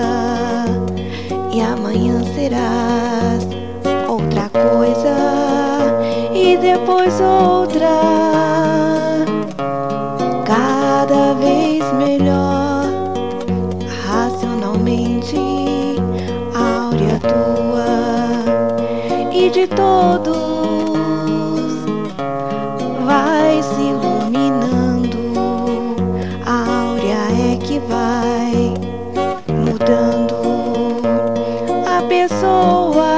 e amanhã serás outra coisa e depois outra, cada vez melhor, racionalmente áurea tua e de todos vai se iluminando, a áurea é que vai mudando a pessoa,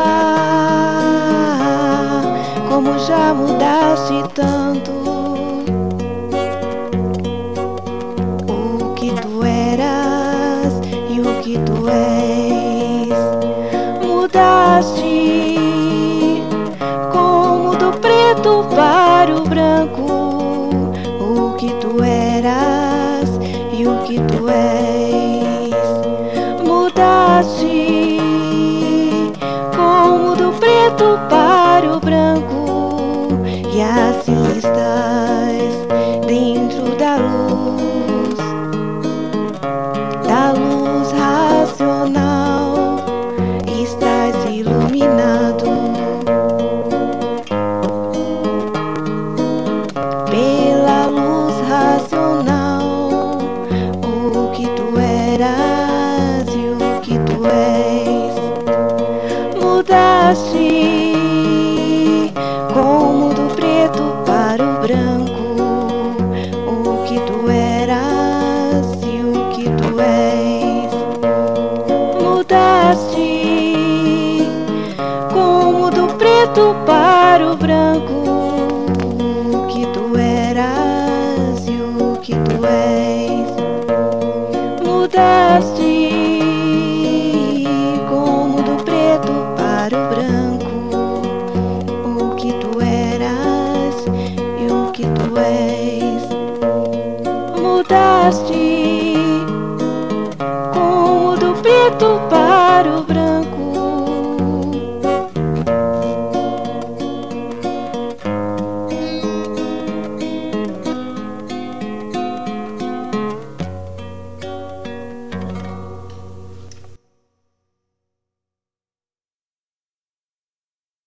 como já mudaste tanto. O que tu eras e o que tu és, mudaste como do preto para o branco. O que tu eras e o que tu és, mudaste como do preto para o branco. E assim estás dentro da luz racional, estás iluminado pela luz racional. O que tu eras e o que tu és, mudaste como do preto para o branco. O que tu eras e o que tu és, mudaste como do preto para o branco. O que tu eras e o que tu és, mudaste como do preto para o branco. O que tu eras e o que tu és, mudaste como do preto para o branco.